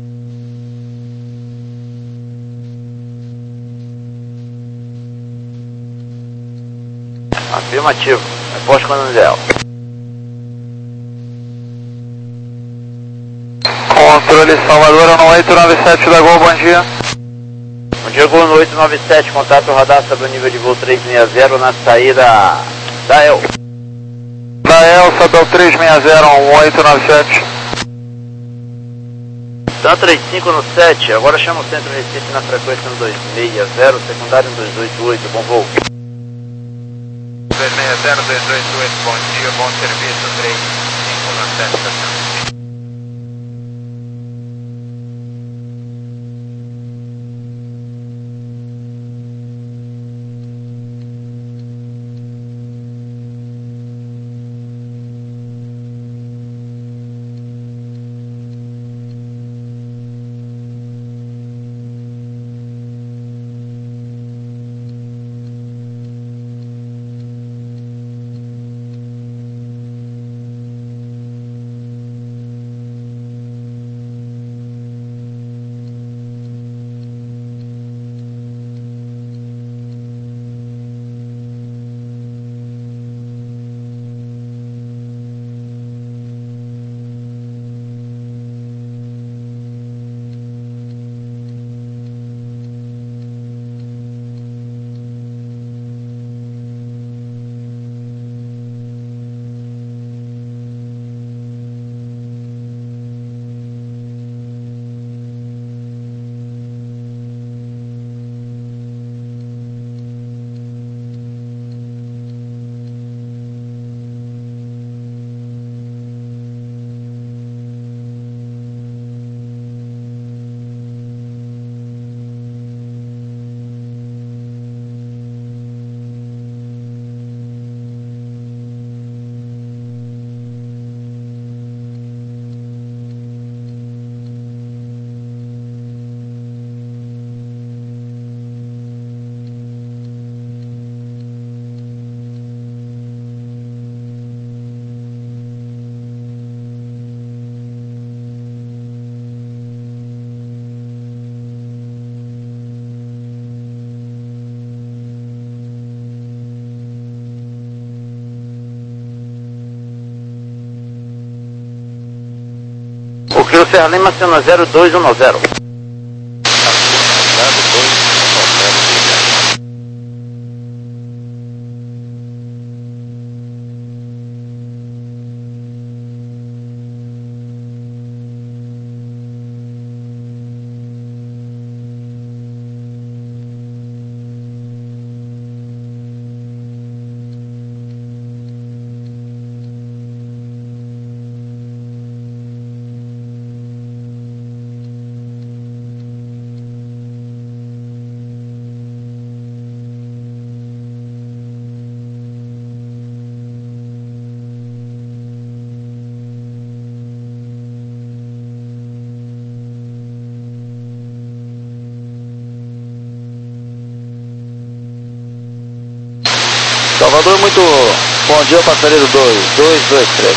S5: Afirmativo. Reposte quando ideal.
S1: Controle Salvador no oito nove sete da Gol, bom dia.
S5: Bom dia, Gol no oito nove sete, contato radar sobre o nível de voo três seis zero na saída da El.
S1: Da El, Sabel três seis zero, um oito nove sete.
S5: Tá três cinco no sete, agora chama o centro Recife na frequência um dois seis zero, secundário um dois oito oito, bom voo.
S6: dois seis zero, dois oito oito, bom dia, bom serviço, três cinco no sete.
S5: Serra Lima, cena zero dois um zero.
S6: Salvador, muito bom dia, passageiro dois dois dois três.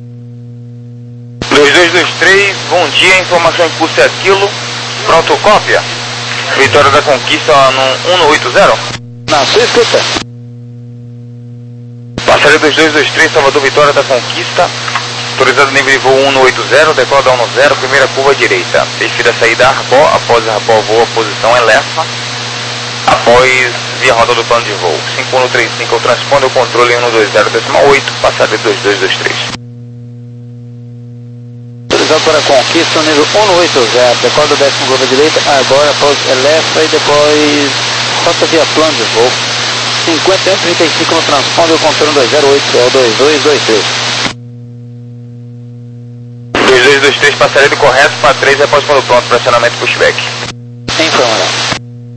S8: dois dois dois três, bom dia, informação em curso é aquilo, pronto, cópia. Vitória da Conquista no um oito zero.
S6: Na sua escuta.
S8: Passageiro dois dois dois três, Salvador, Vitória da Conquista, autorizado nível de voo um oito zero, decola da um zero, primeira curva direita. Perfil a saída Arbó, após Arbó voa, posição Elefa. Após via roda do plano de voo. cinco um três cinco, o transponder o controle um dois zero decimal oito, passageiro dois dois dois três.
S6: Autorizado para Conquista, nível um oito zero, decola da décima curva direita, agora após Elefa e depois rota via plano de voo. cinquenta e trinta e cinco no transponder o controle um dois zero oito, é o dois dois dois três.
S8: dois dois dois três, passageiro correto, para três, após quando pronto, pressionamento pushback.
S6: Informação.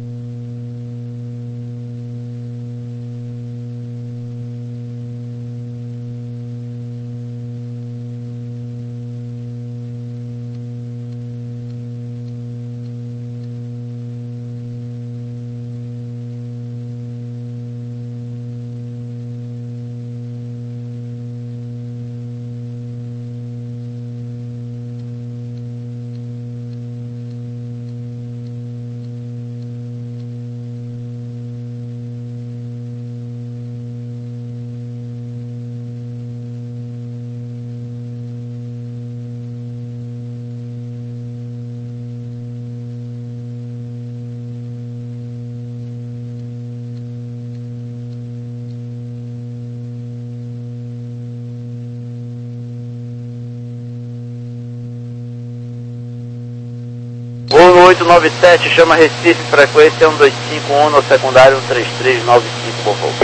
S5: Voo oito nove sete, chama Recife, frequência um dois cinco um, no secundário um três três nove cinco, por favor.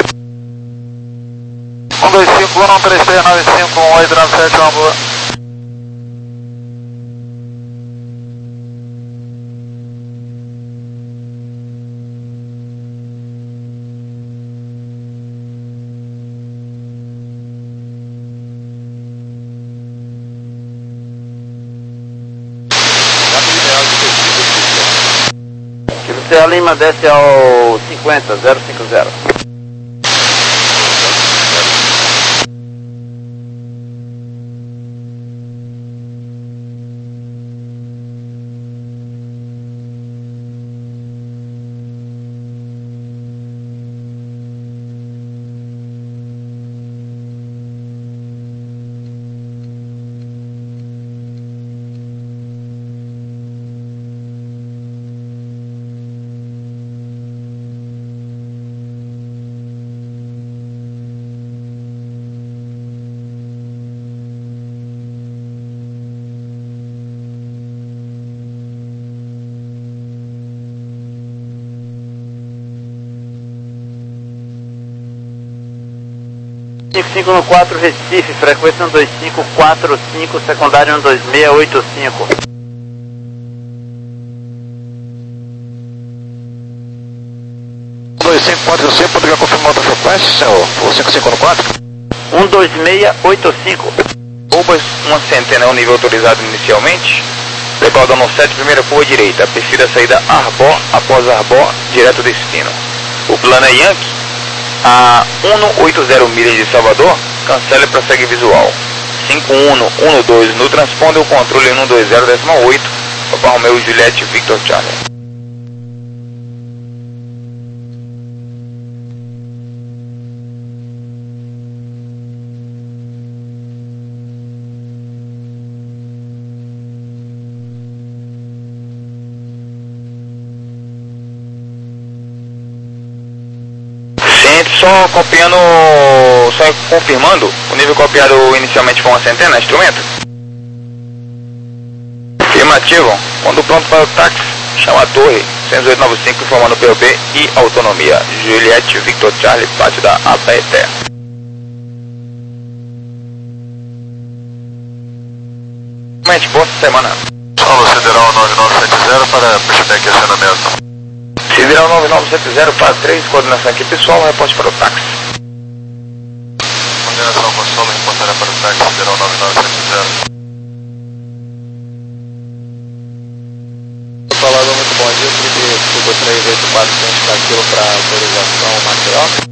S1: um dois cinco um, um três três nove cinco, um oito nove sete, uma boa.
S5: Serra Lima desce ao cinquenta, zero cinco zero. cinco cinco no quatro, Recife, frequência um dois cinco quatro cinco, secundário um dois seis oito cinco.
S6: um dois cinco quatro cinco, poderia confirmar outra frequência, senhor? O cinco cinco no quatro?
S5: um dois seis oito cinco.
S8: Ubas, uma centena é o nível autorizado inicialmente. Decola da sete, primeira curva direita. Perfil a saída Arbó, após Arbó, direto destino. O plano é Yankee. A cento e oitenta milhas de Salvador, cancele para segue visual. cinco um um dois no transponder, o controle um dois zero decimal oito, Papa Romeo Juliette Victor Charlie. Só copiando, só confirmando, o nível copiado inicialmente foi uma centena, instrumento? Afirmativo. Quando pronto para o táxi, chama a torre, seis oito nove cinco, informando P O B e autonomia. Juliette Victor Charlie, parte da A B T. Mente, boa semana.
S2: Solo Sideral nove nove sete zero para pushback e acionamento.
S8: Sideral nove nove sete zero para três, coordenação aqui pessoal, reporte para o táxi.
S2: Coordenação com solo, reportará para o táxi Sideral nove nove sete zero.
S6: Falando, muito bom dia, Felipe Cuba três oito quatro, cento quilo para autorização Maceió.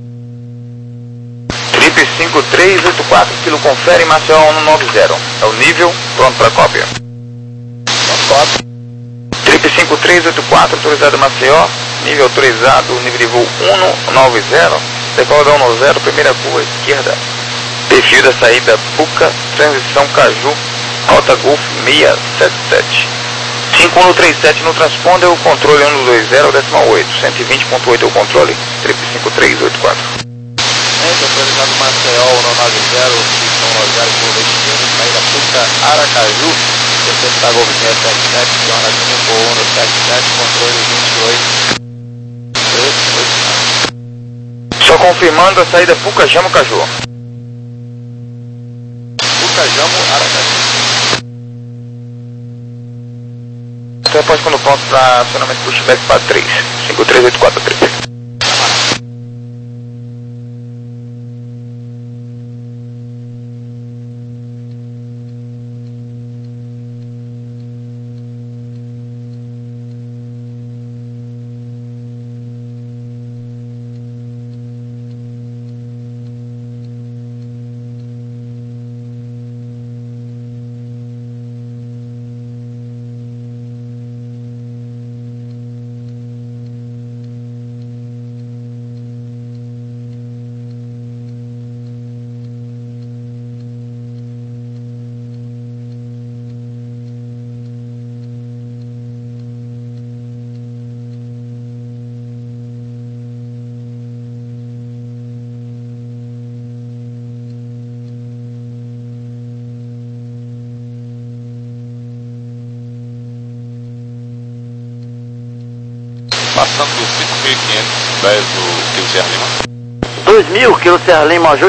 S8: Trip cinco três oito quatro, quilo confere Maceió um nove zero. É o nível, pronto para cópia.
S6: Pronto, cópia.
S8: Trip cinco três oito quatro, autorizado Maceió, nível autorizado, nível de voo um nove zero, decola um zero, primeira curva esquerda. Perfil da saída Puca, transição Caju, Alta Golf seiscentos e setenta e sete. cinco um três sete no transponder, o controle um dois zero, decimal oito, cento e vinte ponto oito é o controle, Trip cinco três oito quatro.
S6: Ente, autorizado Maceió um nove zero, um nove zero, por destino, saída Puca, Aracaju, interceptar Golf seiscentos e setenta e sete, zona cinco um sete sete, controle vinte e oito, três oito.
S8: Só confirmando a saída Puca, Jamo, Caju.
S6: Puca, Jamo, Aracaju.
S8: Então após quando pronto para acionamento pushback para três, cinco três oito quatro três.
S2: Passando do cinco mil e quinhentos, dez do Kilo Serra Lima.
S5: dois mil, quilo Serra Lima,